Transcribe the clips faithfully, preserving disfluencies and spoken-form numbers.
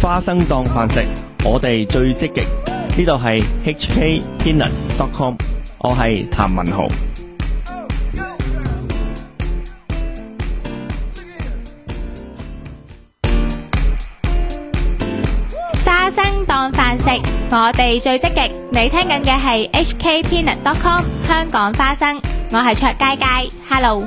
花生當飯食，我哋最積極。呢度係 H K Peanut dot com， 我係譚文豪。 花生當飯食，我哋最積極。你聽緊嘅係 H K Peanut dot com 香港花生，我係卓佳佳 ，Hello。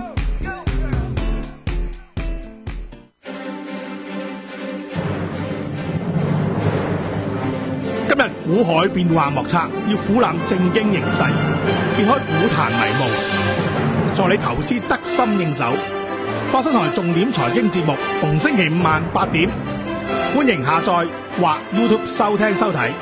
今日股海變幻莫測，要苦覽政經形勢，揭開股壇迷霧，助你投資得心應手。花生台重點財經節目，逢星期五晚八點，歡迎下載或 YouTube 收聽收睇。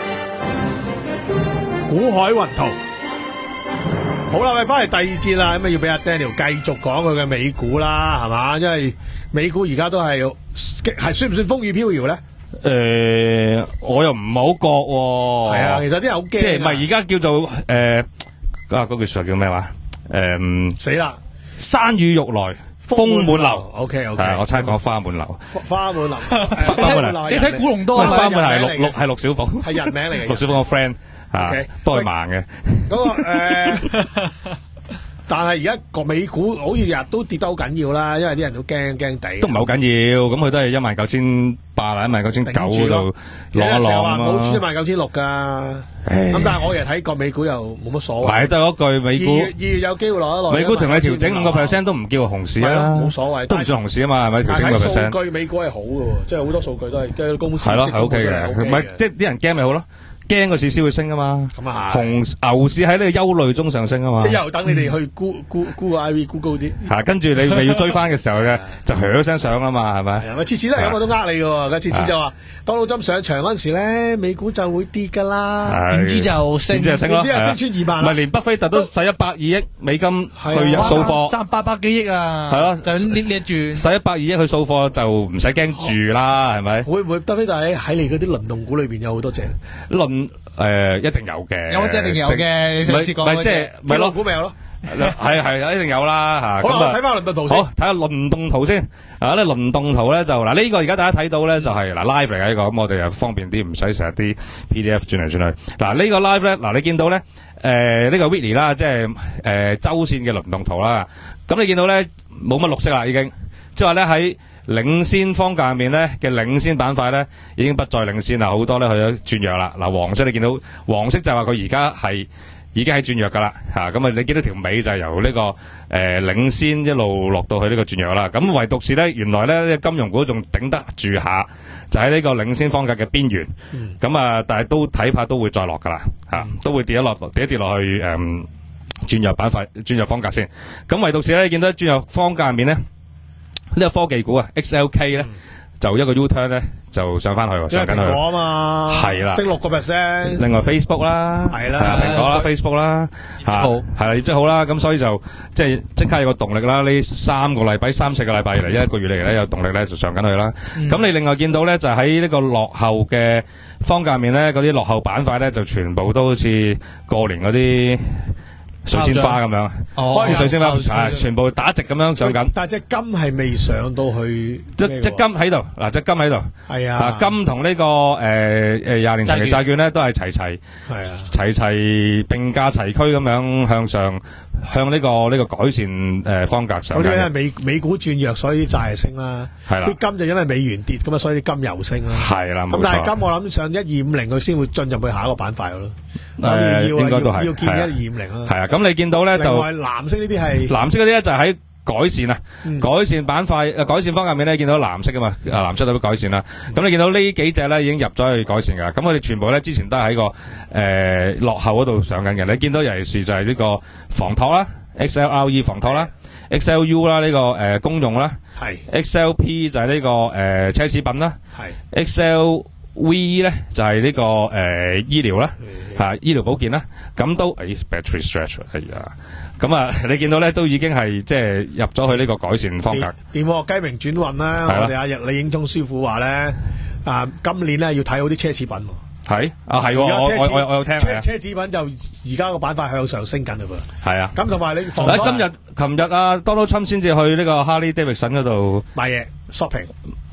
股海雲圖，好啦，我哋翻嚟第二節啦，咁啊要俾阿 Daniel 繼續講佢嘅美股啦，係嘛？因為美股而家都係係算唔算風雨飄搖咧？ 誒、呃，我又唔係好覺喎。 係啊，其實啲人好驚。即係唔係而家叫做誒、呃、啊嗰句說話叫咩話？誒、呃， 死啦！ 山雨欲來風滿樓。 O K O K， 我差講花滿樓。 花滿樓， 花滿樓。 你睇古龍多啊？花滿係陸陸係陸小鳳， 係人名嚟嘅。 陸小鳳個 friend 啊，不過佢盲嘅。 嗰個誒。但係而家個美股好似日日都跌得好緊要啦，因為啲人都驚驚地。 都唔係好緊要，咁佢都係一萬九千八啦，一萬九千九嗰度落一落啊嘛。 冇穿一萬九千六噶，咁但係我又睇個美股又冇乜所謂。 係都係嗰句美股。 二月二月有機會落一落。 美股同你調整五個 percent 都唔叫熊市啊， 冇所謂， 都唔算熊市啊嘛，係咪調整五個 percent？ 數據美股係好嘅，即係好多數據都係嘅公司。 係咯，係 OK 嘅，唔係即係啲人驚咪好咯。驚個市先會升啊嘛， 咁啊熊牛市喺呢個憂慮中上升啊嘛， 即係又等你哋去沽沽沽個 I V 沽高啲， 吓跟住你咪要追翻嘅時候嘅就響聲上啊嘛，係咪？ 係咪次次都係咁我都呃你嘅，佢次次就話當老針上場嗰陣時咧，美股就會跌噶啦， 點知就升， 點知就升咯， 點知係升穿二萬， 唔係連巴菲特都使一百二億美金去掃貨， 賺八百幾億啊， 係咯， 就呢呢轉使一百二億去掃貨就唔使驚住啦，係咪？ 會唔會巴菲特喺喺你嗰啲輪動股裏邊有好多隻輪誒？一定有嘅， 有一定有嘅，上次講咪即係咪咯？股咪有咯， 係係一定有啦吓。 好啦，睇翻輪動圖先。 好，睇下輪動圖先。啊，呢輪動圖咧就嗱呢個而家大家睇到咧就係嗱 live 嚟嘅呢個，咁我哋又方便啲，唔使成日啲 P D F 轉嚟轉去。嗱呢個 live 咧，嗱你見到咧誒呢個 weekly 啦，即係誒周線嘅輪動圖啦。咁你見到咧冇乜綠色啦，已經即係話咧喺領先方價入面咧嘅領先板塊咧已經不再領先啦，好多咧去咗轉弱啦。嗱，黃色你見到黃色就係話佢而家係已經係轉弱噶啦嚇，咁啊你見到條尾就係由呢、這個誒、呃、領先一路落到去呢個轉弱啦。咁唯獨是咧原來咧金融股仲頂得住下，就喺呢個領先方價嘅邊緣。咁、嗯、啊，但係都睇怕都會再落噶啦嚇，都會跌一落跌一跌落去誒轉、嗯、弱板塊轉弱方價先。咁唯獨是咧你見到轉弱方價入面咧。呢個科技股啊 ，X L K 咧、嗯、就一個 U-turn 咧就上翻去，上緊去。蘋果啊嘛， 係啦， 升六個 percent。 另外 Facebook 啦， 係啦， 蘋果啦 ，Facebook 啦，吓係啦，業績好啦，咁所以就即係即刻有個動力啦。呢三個禮拜、三四個禮拜嚟，一個月嚟咧有動力咧就上緊去啦。咁、嗯、你另外見到咧就喺呢個落後嘅方價面咧，嗰啲落後板塊咧就全部都好似過年嗰啲水仙花咁樣， 哦， 水仙花係全部打直咁樣上緊。 但係隻金係未上到去， 隻隻金喺度，嗱隻金喺度。係啊，金同呢個誒誒廿年長期債券咧都係齊齊，齊齊並駕齊驅咁樣向上，向呢個呢個改善誒方格上。嗰啲因為美美股轉弱，所以啲債係升啦。係啦，啲金就因為美元跌咁啊，所以啲金又升啦。係啦，咁但係金我諗上一二五零佢先會進入去下一個板塊咯。 誒，應該都係要見一二五零啦。 係啊，咁你見到咧就藍色呢啲係藍色嗰啲咧就喺改善啊，嗯、改善板塊誒改善方向面咧見到藍色噶嘛，啊藍色都改善啦。咁、嗯、你見到呢幾隻咧已經入咗去改善噶，咁我哋全部咧之前都係喺個誒、呃、落後嗰度上緊嘅。你見到尤其是就係呢個房託啦 ，X L R E 房託啦 ，X L U 啦呢、這個誒、呃、公用啦，係 X L P 就係呢、這個誒、呃、奢侈品啦，係 X L V 咧就係、是、呢、這個誒、呃、醫療啦，吓、啊、醫療保健啦，咁都誒 battery stretch 係啊，咁啊你見到咧都已經係即係入咗去呢個改善方格。 點雞鳴轉運啦，我哋阿李英忠師傅話咧，啊今年咧要睇好啲奢侈品。 係啊係，我我我我有聽。 奢奢侈品就而家個板塊向上升緊嘞噃。係啊，咁同埋你嗱今日琴日啊 Donald Trump 先至去呢個 Harley Davidson 嗰度買嘢 shopping。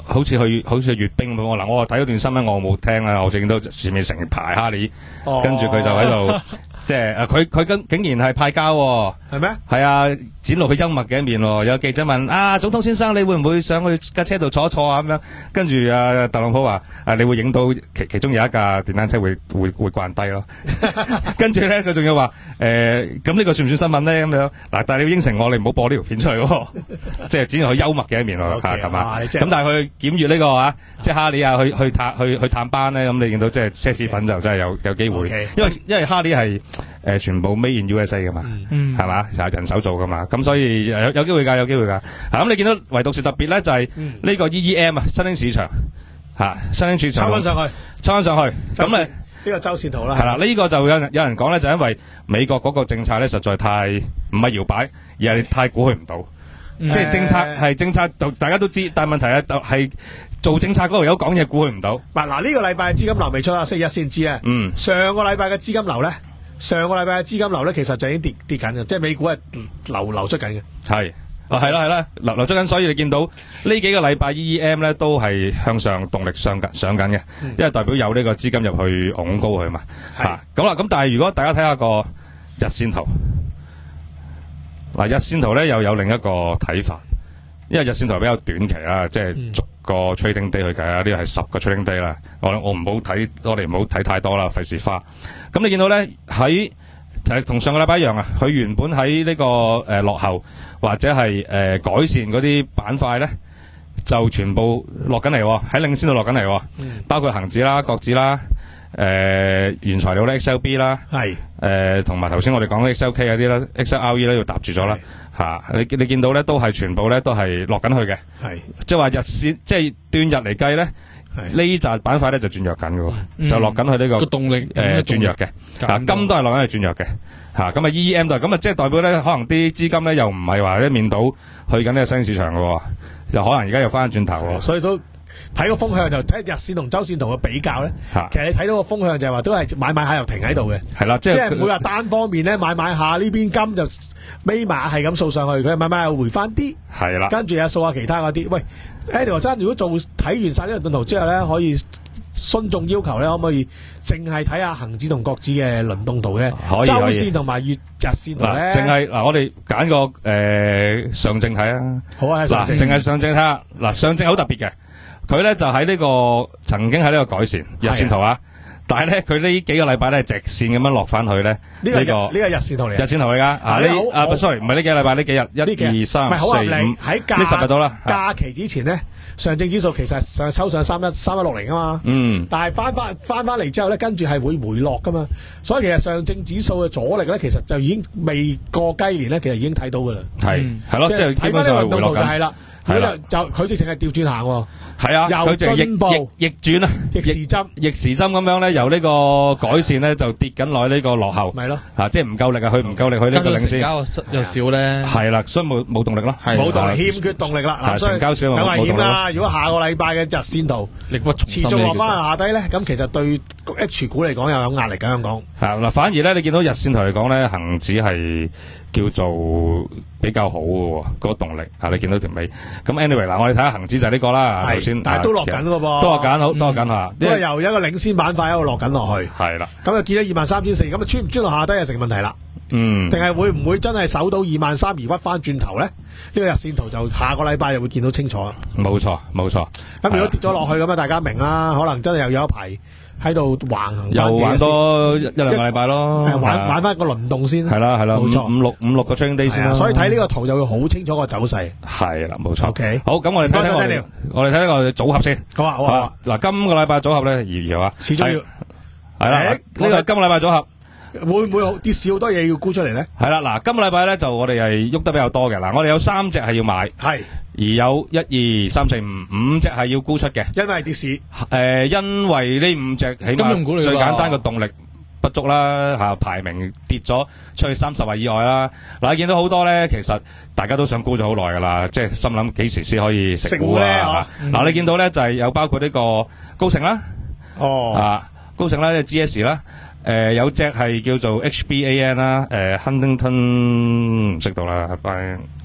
好似去好似去閱兵咁。我嗱，我睇嗰段新聞，我冇聽啦，我就見到前面成排哈利， 哦跟住佢就喺度。即係誒，佢佢竟竟然係派膠喎， 係咩？ 係啊，展露佢幽默嘅一面喎。有記者問啊，總統先生，你會唔會上去架車度坐一坐啊？咁樣，跟住啊，特朗普話啊，你會影到其其中有一架電單車會會會慣低咯。跟住咧，佢仲要話誒，咁呢個算唔算新聞咧？咁樣嗱，但係你要應承我，你唔好播呢條片出嚟喎。即係展露佢幽默嘅一面喎，嚇係嘛？咁但係佢檢閲呢個啊，即係哈利啊，去去探去去探班咧，咁你見到即係奢侈品就真係有有機會，因為因為哈利係。誒、呃、全部 made in U S A 噶嘛， 嗯， 係嘛，係人手做噶嘛，咁所以有有機會㗎，有機會㗎。嚇、啊、咁你見到唯獨是特別咧，就係、是、呢個 E E M 啊，新興市場嚇、啊，新興市場抽翻上去， 抽翻上去，咁誒呢個周線圖啦， 係啦，呢、這個就有人有人講咧，就因為美國嗰個政策咧，實在太唔係搖擺，而係太估佢唔到， 嗯、 即係政策係政策，就大家都知，但係問題咧就係做政策嗰度有講嘢估佢唔到。 嗱嗱，呢個禮拜資金流未出啊，星期一先知啊。嗯，上個禮拜嘅資金流咧。上個禮拜嘅資金流咧，其實就已經跌跌緊嘅，即係美股係流流出緊嘅。 係，啊係啦係啦，流流出緊，所以你見到呢幾個禮拜 E E M 咧都係向上動力上緊上緊嘅，嗯、因為代表有呢個資金入去拱高佢嘛。嚇，咁啦，咁但係如果大家睇下個日線圖，嗱日線圖咧又有另一個睇法，因為日線圖比較短期啦，即係逐個 trading day 去計啊，呢個係十個 trading day 啦。我我唔好睇，我哋唔好睇太多啦，費事花。咁你見到咧喺就係同上個禮拜一樣啊，佢原本喺呢、這個誒、呃、落後或者係誒、呃、改善嗰啲板塊咧，就全部落緊嚟喎，喺領先度落緊嚟喎，嗯、包括恒指啦、國指啦、誒、呃、原材料咧 X L B 啦，係誒同埋頭先我哋講嘅 X L K 嗰啲啦 ，X L R E 咧要搭住咗啦。吓，你你見到咧都係全部咧都係落緊去嘅，係即係話日線即係段日嚟計咧，呢紮板塊咧就轉弱緊嘅，嗯、就落緊去呢個個動力誒轉弱嘅，啊金都係落緊去轉弱嘅，吓咁啊 E E M 都係咁啊，即係代表咧可能啲資金咧又唔係話一面倒去緊呢個新市場嘅，又可能而家又翻轉頭， 所以都。睇個風向就睇日線同周線圖嘅比較咧，啊、其實你睇到個風向就係話都係買買下又停喺度嘅，係啦，即係唔會話單方面咧買買下呢邊金就尾碼係咁掃上去，佢買買又回翻啲，係啦，跟住又掃下其他嗰啲。喂 Andy 真如果做睇完晒呢個輪動圖之後咧，可以順眾要求咧，可唔可以淨係睇下恒指同國指嘅輪動圖咧？周線同埋月日線圖咧？ 淨係嗱，我哋揀個誒上證睇啊，好啊，嗱，淨係上證睇下，嗱，上證好特別嘅。佢咧就喺呢、這個曾經喺呢個改善日線圖啊，但係咧佢呢幾個禮拜咧直線咁樣落翻去咧呢、這個呢、這個日線圖嚟，日線圖嚟噶啊呢啊 sorry 唔係呢幾個禮拜呢幾日一二三四五喺假呢十日到啦， 假期之前咧上證指數其實上抽上三一三一六零啊嘛，嗯，但係翻翻翻翻嚟之後咧跟住係會回落噶嘛，所以其實上證指數嘅阻力咧其實就已經未過雞年咧，其實已經睇到噶啦，係係咯，即係基本上係回落緊。係啦，就佢直情係調轉行喎。係啊，佢就逆逆逆轉啊，逆時針，逆時針咁樣咧，由呢個改善咧就跌緊落呢個落後。咪咯，吓即係唔夠力啊，佢唔夠力，佢呢個領先。成交又少咧。係啦，所以冇冇動力咯。冇動力，欠缺動力啦。嗱，成交少，有危險啦。如果下個禮拜嘅日線圖持續落翻下低咧，咁其實對 H 股嚟講又有壓力嘅香港。係嗱，反而咧你見到日線圖嚟講咧，恒指係叫做比較好嘅嗰個動力吓，你見到條尾。咁 anyway 嗱，我哋睇下恒指就係呢個啦，頭先，但係都落緊嘅噃，都落緊，好，都落緊吓，都係由一個領先板塊喺度落緊落去，係啦，咁就見到二萬三千四，咁啊穿唔穿落下低就成問題啦，嗯，定係會唔會真係守到二萬三而屈翻轉頭咧？呢個日線圖就下個禮拜就會見到清楚啦。冇錯，冇錯。咁如果跌咗落去咁啊，大家明啦，可能真係又有一排喺度橫行，又玩多一一兩個禮拜咯，玩玩翻個輪動先。係啦係啦，冇錯，五六五六個 trading day 先啦。所以睇呢個圖就會好清楚個走勢。係啦，冇錯。OK，好，咁我哋睇睇我哋我哋睇一個組合先。好啊好啊。嗱，今個禮拜組合咧，如如啊，始終要係啦。呢個今個禮拜組合會唔會好跌市好多嘢要沽出嚟咧？係啦，嗱，今個禮拜咧就我哋係喐得比較多嘅。嗱，我哋有三隻係要買，係。而有一二三四五五隻係要沽出嘅，因為跌市，誒、呃，因為呢五隻起碼最簡單嘅動力不足啦，吓、啊、排名跌咗出去三十位以外啦。嗱、啊，見到好多咧，其實大家都想沽咗好耐噶啦，即係心諗幾時先可以食股咧？嗱、嗯啊，你見到咧就係、是、有包括呢個高盛啦，哦，啊，高盛啦，即係 G S 啦，誒、呃，有隻係叫做 H B A N 啦，誒 Huntington 唔識到啦，拜。係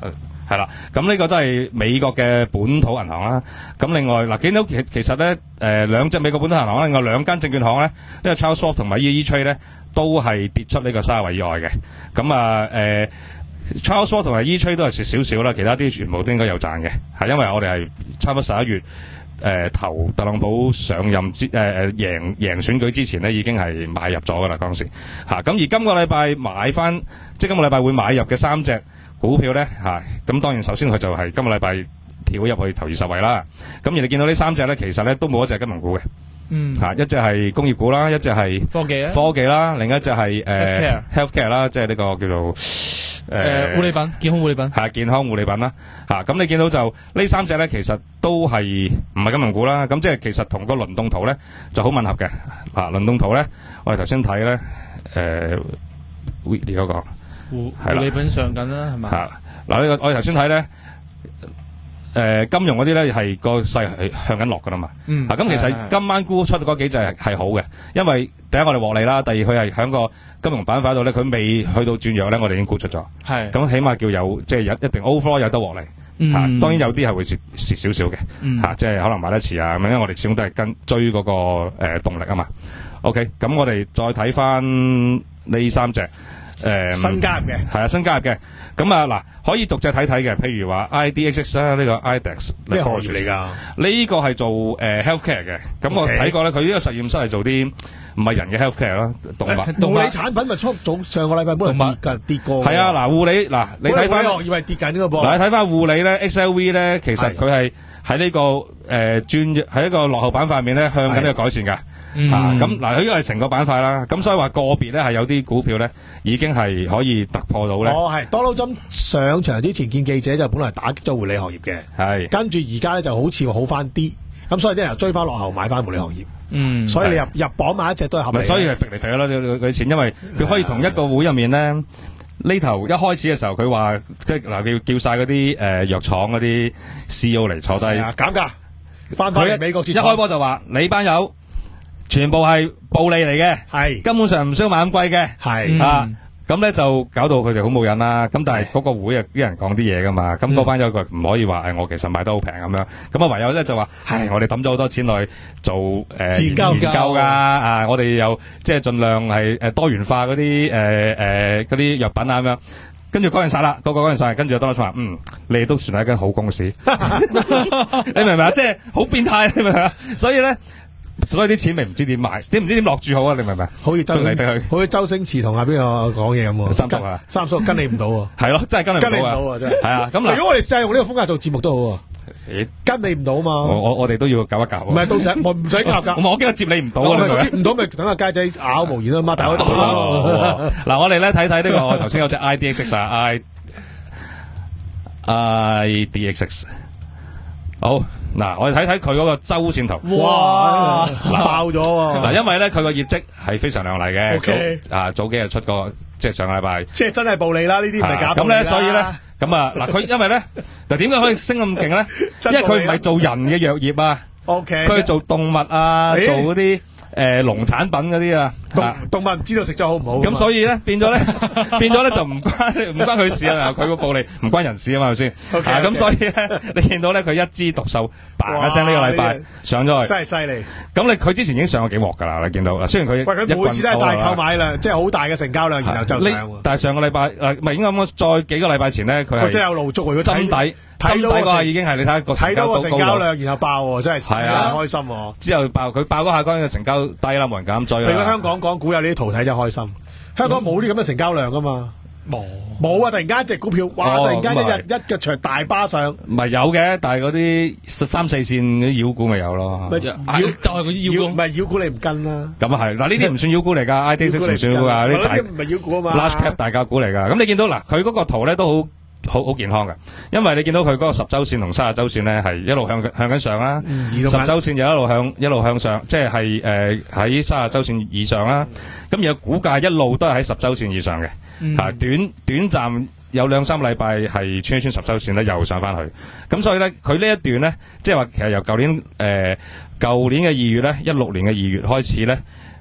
係啦，咁呢個都係美國嘅本土銀行啦。咁另外嗱，見到其其實咧，誒兩隻美國本土銀行啦，另外兩間證券行咧，呢個 Charles Schwab 同埋 E-Trade 咧，都係跌出呢個三十位以外嘅。咁啊誒 Charles Schwab 同埋 E-Trade 都係蝕少少啦，其他啲全部都應該有賺嘅，係因為我哋係差唔多十一月。誒、呃、投特朗普上任之誒誒贏贏選舉之前咧，已經係買入咗噶啦當時嚇。咁、啊、而今個禮拜買翻，即係今個禮拜會買入嘅三隻股票咧嚇。咁、啊、當然首先佢就係今個禮拜跳入去頭二十位啦。咁而你見到呢三隻咧，其實咧都冇一隻金融股嘅。嗯嚇、啊，一隻係工業股啦，一隻係科技啊， 科技啦，另一隻係誒 healthcare healthcare 啦，即係呢個叫做。誒、 呃、護理品，健康護理品係健康護理品啦，嚇咁你見到就呢三隻咧，其實都係唔係金融股啦，咁即係其實同個輪動圖咧就好吻合嘅，嚇、啊、輪動圖咧，我哋頭先睇咧誒 Whitley 嗰個護係啦， 護理品上緊啦，係嘛？ 嚇嗱呢個我哋頭先睇咧。誒、呃、金融嗰啲咧係個勢係向緊落噶啦嘛，嗯，咁、啊、其實今晚沽出嗰幾隻係好嘅，因為第一我哋獲利啦，第二佢係喺個金融板塊度咧，佢未去到轉弱咧，我哋已經沽出咗，係，咁起碼叫有即係有一定 overflow 有得獲利，嗯，啊、當然有啲係會蝕蝕少少嘅，嗯，啊、即係可能買得遲啊，咁因為我哋始終都係跟追嗰、那個誒、呃、動力啊嘛 ，OK，咁我哋再睇翻呢三隻。誒、嗯、 新加入嘅係啊，新加入嘅咁啊嗱，可以逐隻睇睇嘅，譬如話 I D X X 啦，呢個 I D E X 咩行業嚟㗎？ 呢個係做誒、呃、healthcare 嘅，咁、okay. 我睇過咧，佢呢個實驗室係做啲唔係人嘅 healthcare 咯，動物護理產品咪出早上個禮拜本來跌跌過， 係啊嗱，護理嗱你睇翻， 我以為跌緊呢個噃， 嗱你睇翻護理咧 X L V 咧，其實佢係喺呢個誒轉喺一個落後板塊面咧向緊呢個改善㗎。嗯、啊，咁嗱，佢呢個係成個板塊啦，咁所以話個別咧係有啲股票咧已經係可以突破到咧。哦，係 Donald Trump 上場之前見記者就本來打擊咗護理行業嘅，係跟住而家咧就好似好翻啲，咁所以啲人又追翻落後買翻護理行業。嗯，所以你入入榜買一隻都係合理。所以係肥嚟肥咯，佢佢錢，因為佢可以同一個會入面咧，呢頭一開始嘅時候佢話即係嗱，叫叫晒嗰啲誒藥廠嗰啲 C E O 嚟坐低減價，翻返嚟美國設廠。一開波就話你班友。全部係暴利嚟嘅，係根本上唔需要買咁貴嘅，係啊，咁咧就搞到佢哋好冇癮啦。咁但係嗰個會啊，啲人講啲嘢噶嘛，咁嗰班友佢唔可以話誒，我其實買得好平咁樣。咁啊唯有咧就話，係我哋抌咗好多錢落去做誒、呃、研究研究噶啊，我哋又即係盡量係誒多元化嗰啲誒誒嗰啲藥品啊咁樣。跟住講完晒啦，個個講完晒，跟住當初話，嗯，你哋都算係一間好公司，你明唔明啊？即係好變態，你明唔明啊？所以咧。所以啲錢咪唔知點買，點唔知點落住好啊？你明唔明？好似周星馳，好似周星馳同阿邊個講嘢咁喎。三叔啊，三叔跟你唔到喎。係咯，真係跟你唔到啊！跟你唔到啊，真係。係啊，咁嗱，如果我哋試下用呢個風格做節目都好喎。跟你唔到嘛？我我我哋都要搞一搞。唔係，到時我唔使夾㗎。我驚我接你唔到啊！接唔到咪等阿街仔咬無言咯，擘大口咯。嗱，我哋咧睇睇呢個頭先有隻 I D X X 啊 ，I I D X X。好嗱，我哋睇睇佢嗰個周線圖。哇，爆咗喎！嗱，因為咧佢個業績係非常亮麗嘅。O K，啊，早幾日出過，即係上個禮拜。即係真係暴利啦！呢啲唔係假暴利啦。咁咧，所以咧，咁啊，嗱，佢因為咧，嗱，點解可以升咁勁咧？因為佢唔係做人嘅藥業啊。O K，佢係做動物啊，做嗰啲。誒，農產品嗰啲啊，動動物唔知道食咗好唔好，咁所以咧變咗咧，變咗咧就唔關唔關佢事啊，佢個暴利唔關人事啊嘛，係咪先？咁所以咧，你見到咧佢一枝獨秀，嘭一聲呢個禮拜上咗去，真係犀利。咁你佢之前已經上過幾鑊噶啦，你見到，雖然佢喂佢每次都係大購買量，即係好大嘅成交量，然後就上。但係上個禮拜誒，唔係應該咁講，再幾個禮拜前咧，佢係真係有露足，如果針底。睇到嗰下已經係你睇個睇到個成交量，然後爆，真係真係開心。之後爆佢爆嗰下，嗰陣嘅成交低啦，冇人敢追啦。如果香港港股有呢啲圖睇，真係開心。香港冇啲咁嘅成交量噶嘛？冇冇啊！突然間一隻股票，哇！突然間一日一腳長大巴上。唔係有嘅，但係嗰啲三四線啲妖股咪有咯。妖就係嗰啲妖股，唔係妖股你唔跟啦。咁啊係嗱，呢啲唔算妖股嚟㗎 ，I D X 唔算㗎，呢啲大唔係妖股啊嘛 ，large cap 大價股嚟㗎。咁你見到嗱，佢嗰個圖咧都好。好好健康嘅，因為你見到佢嗰個十周線同三十周線咧係一路向向緊上啦，嗯、十周線就一路向一路向上，即係係誒喺三十周線以上啦。咁、嗯、而個股價一路都係喺十周線以上嘅，吓、嗯啊、短短暫有兩三個禮拜係穿一穿十周線咧，又上翻去。咁所以咧，佢呢一段咧，即係話其實由舊年誒舊、呃、年嘅二月咧，一六年嘅二月開始咧。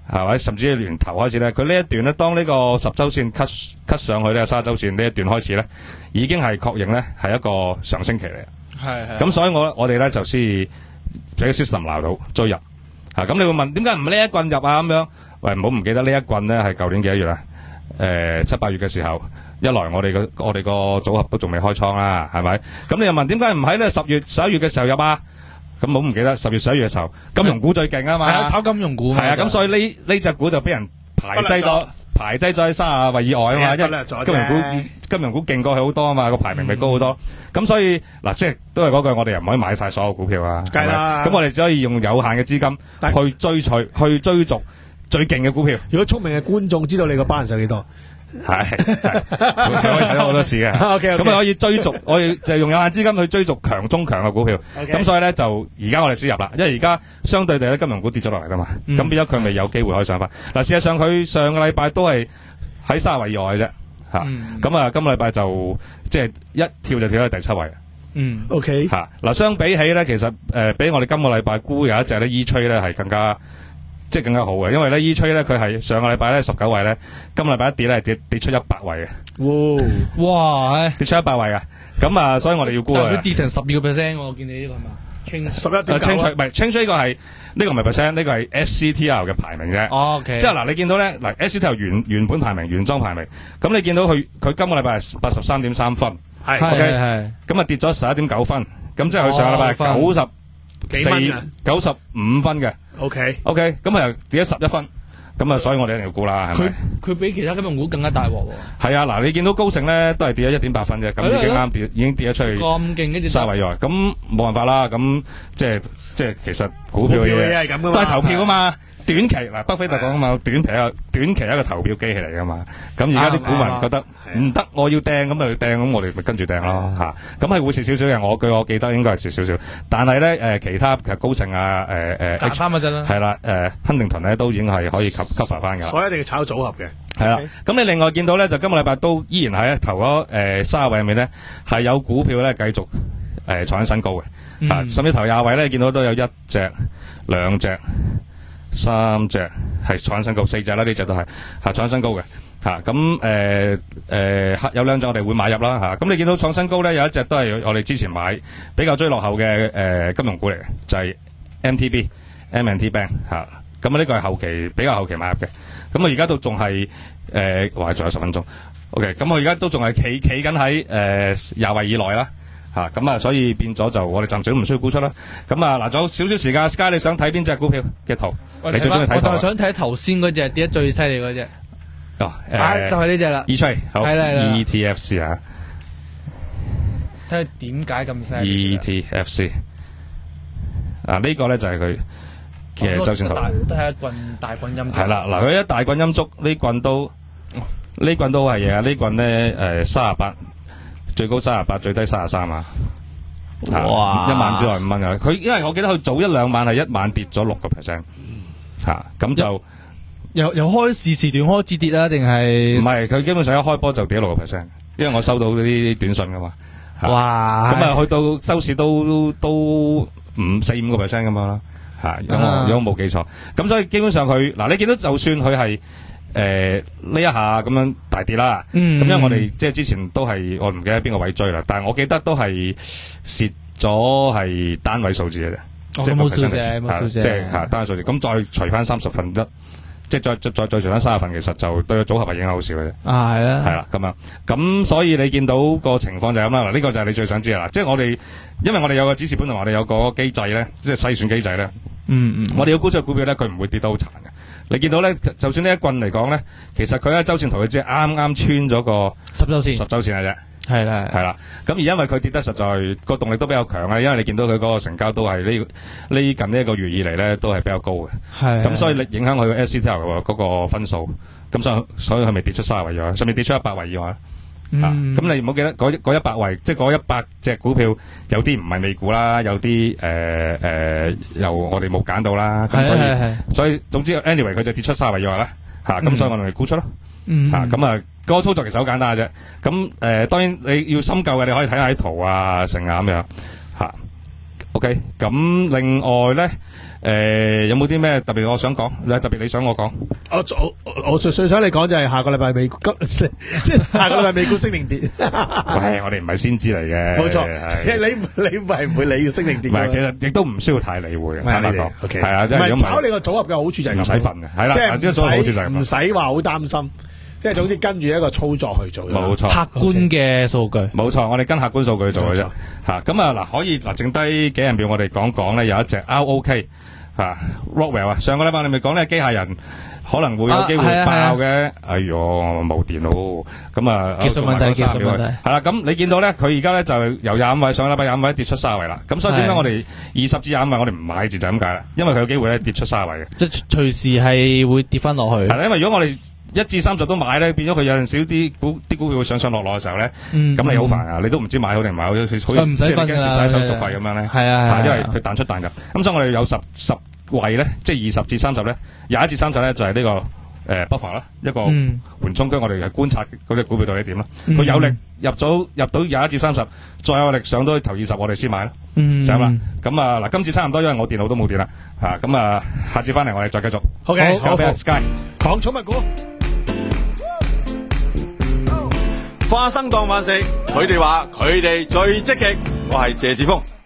係咪？甚至年頭開始咧，佢呢一段咧，當呢個十周線 cut cut 上去呢，卅周線呢一段開始咧，已經係確認咧係一個上升期嚟嘅。 係係。 咁所以我我哋咧就先俾個 system 鬧到追入。啊，咁你會問點解唔呢一棍入啊？咁樣，喂，唔好唔記得呢一棍咧係舊年幾多月啊？誒七八月嘅時候，一來我哋個我哋個組合都仲未開倉啦，係咪？咁你又問點解唔喺呢十月十一月嘅時候入啊？咁冇唔記得十月十一月嘅時候，金融股最勁啊嘛， 係啊，炒金融股。 係啊，咁所以呢呢隻股就俾人排擠咗，排擠咗喺三十位以外啊嘛，因為金融股金融股勁過佢好多啊嘛，個排名咪高好多。咁所以嗱，即係都係嗰句，我哋又唔可以買晒所有股票啊。 梗係啦。 咁我哋只可以用有限嘅資金去追隨去追逐最勁嘅股票。 如果聰明嘅觀眾知道你個 balance 有幾多？ 係，佢可以睇到好多事嘅。 OK， 咁啊可以追逐，我哋就用有限資金去追逐強中強嘅股票。咁所以咧就而家我哋先入啦，因為而家相對地咧金融股跌咗落嚟噶嘛，咁變咗佢咪有機會可以上翻。嗱，事實上佢上個禮拜都係喺三十位以外嘅啫，吓。咁啊，今個禮拜就即係一跳就跳到第七位。 嗯 ，OK。 吓，嗱，相比起咧，其實誒比我哋今個禮拜估有一隻咧 E-Trade 咧係更加。即係更加好嘅，因為咧 E-Trade 咧佢係上個禮拜咧十九位咧，今個禮拜一跌咧跌跌出一百位嘅。 哇！哇！ 跌出一百位啊！咁啊，所以我哋要估啊。 佢跌成十二個 percent，我見你呢個係嘛？ 十一點九。 唔係 change 呢個係呢個唔係 percent， 呢個係 S C T L 嘅排名啫。 哦，OK。 即係嗱，你見到咧嗱 S C T L 原原本排名原裝排名，咁你見到佢佢今個禮拜係八十三點三分， 係 OK， 係咁啊跌咗十一點九分，咁即係佢上個禮拜係九十。四九十五分嘅 ，OK OK， 咁啊跌咗十一分，咁啊所以我哋一定要估啦，係咪？ 佢佢比其他金融股更加大鑊喎。 係啊，嗱，你見到高盛咧都係跌咗一點八分啫，咁已經啱跌，已經跌咗出去咁勁嘅跌三位以外，咁冇辦法啦，咁即係即係其實股票嘅嘢係咁噶嘛， 都係投票啊嘛。短期嗱，巴菲特講啊嘛，短期一個短期一個投票機器嚟噶嘛。咁而家啲股民覺得唔得，我要掟咁咪掟，咁我哋咪跟住掟咯嚇。咁係會蝕少少嘅，我據我記得應該係蝕少少。但係咧誒，其他其實高盛啊誒誒， 賺翻嗰陣啦。 係啦誒，亨廷頓咧都已經係可以 cover 翻㗎。 所以一定要炒組合嘅。 係啦，咁你另外見到咧，就今個禮拜都依然喺頭嗰誒三十位入面咧，係有股票咧繼續誒創緊新高嘅。啊，甚至頭廿位咧，見到都有一隻、兩隻。三隻係創新高，四隻啦，呢隻都係吓創新高嘅吓。咁誒誒，有兩隻我哋會買入啦吓。咁、啊、你見到創新高咧，有一隻都係我哋之前買比較追落後嘅誒、呃、金融股嚟嘅，就係、是、M T B、M and T Bank 吓。咁啊呢個係後期比較後期買入嘅。咁啊而家都仲係誒，話仲有十分鐘。OK， 咁我而家都仲係企企緊喺誒廿位以內啦。吓咁啊，所以變咗就我哋暫時都唔需要估出啦。咁啊，嗱，仲有少少時間 ，Sky 你想睇邊隻股票嘅圖？你最中意睇圖？ 我就係想睇頭先嗰隻跌得最犀利嗰隻。 哦，誒、 啊，就係呢隻啦。 E-Trade 好， 係啦係啦 E T F C 啊， 睇下點解咁犀利 ？E T F C 啊，呢、這個咧就係佢嘅周線圖。 都係一棍大棍陰燭。 係啦，嗱，佢一大棍陰燭，呢棍都呢棍都係嘢啊！呢棍咧誒三十八。最高三十八，最低三十三啊！哇！一晚之內五蚊啊！佢因為我記得佢早一兩晚係一晚跌咗六個 percent， 吓咁就由由開市時段開始跌啦，定係唔係？佢基本上一開波就跌咗六個 percent， 因為我收到嗰啲短信噶嘛。 哇！ 咁啊，去到收市都都五四五個 percent 咁樣啦，吓如果我如果冇記錯，咁所以基本上佢嗱，你見到就算佢係。誒，呢一下咁樣大跌啦，咁因為我哋即係之前都係我唔記得邊個位追啦，但係我記得都係蝕咗係單位數字嘅啫， 即係冇數字，冇數字， 即係吓單位數字，咁再除翻三十分一，即係再再再再除翻三十分，其實就對個組合係影響好少嘅啫。 啊，係啦， 係啦，咁樣，咁所以你見到個情況就係咁啦。嗱，呢個就係你最想知啦，即係我哋，因為我哋有個指示本同我哋有個機制咧，即係篩選機制咧。 嗯嗯， 我哋要估出股票咧，佢唔會跌得好殘嘅。你見到咧，就算呢一棍嚟講咧，其實佢喺周線圖佢只係啱啱穿咗個十周線， 十周線嘅啫。 係啦， 係啦。咁而因為佢跌得實在個動力都比較強啊，因為你見到佢嗰個成交都係呢呢近呢一個月以嚟咧都係比較高嘅。 係。咁所以影響佢嘅 S C T L 嗰個分數，咁所以所以佢咪跌出三十位以外，甚至跌出一百位以外。嗯。咁、啊、你唔好記得嗰嗰一百位，即係嗰一百隻股票，有啲唔係美股啦，有啲誒誒，又我哋冇揀到啦。咁所以所以總之 anyway 佢就跌出三十位以外啦。吓、啊，咁、嗯、所以我哋咪估出咯。嗯。吓，咁啊，嗰、那個操作其實好簡單嘅啫。咁誒、呃，當然你要深究嘅，你可以睇下啲圖啊，成啊咁樣。吓。OK。咁另外咧， 誒有冇啲咩特別我想講？特別你想我講？ 我我我最最想你講就係下個禮拜美股，即係下個禮拜美股升定跌。 喂，我哋唔係先知嚟嘅， 冇錯。你你唔係唔會理要升定跌？ 唔係，其實亦都唔需要太理會嘅。坦白講，係啊， 唔係炒你個組合嘅好處就係唔使瞓嘅，係啦， 即係呢個好處就係唔使話好擔心。即係總之跟住一個操作去做， 冇錯， 客觀嘅數據， 冇錯，我哋跟客觀數據做嘅啫。嚇咁啊嗱，可以嗱，剩低幾人秒我哋講講咧，有一隻 R O K 嚇 Rockwell 啊，上個禮拜你咪講咧機械人可能會有機會爆嘅，哎呦冇電腦咁啊， 技術問題，技術問題係啦。咁你見到咧，佢而家咧就由廿五位上個禮拜廿五位跌出卅位啦。咁所以點解我哋二十至廿五位我哋唔買住就咁解啦？因為佢有機會咧跌出卅位嘅， 即係隨時係會跌翻落去。 係啦，因為如果我哋一至三十都買咧，變咗佢有陣時啲股啲股票會上上落落嘅時候咧，咁、嗯、你好煩啊！你都唔知買好定唔買好，好似即係你驚蝕晒手續費咁樣咧。係啊，因為佢彈出彈入。咁所以我哋有十十位咧，即係二十至三十咧，廿一至三十咧就係呢、這個誒、呃、buffer 啦，一個緩衝區。我哋係觀察嗰隻股票到底點啦。佢、嗯、有力入咗入到廿一至三十，再有力上到頭二十，我哋先買啦。嗯、就咁啦。咁啊嗱，今次差唔多，因為我電腦都冇電啦。嚇咁啊，下次翻嚟我哋再繼續。 OK， 好，交俾 Sky 講寵物股。 花生當飯食，佢哋話佢哋最積極，我係謝志峰。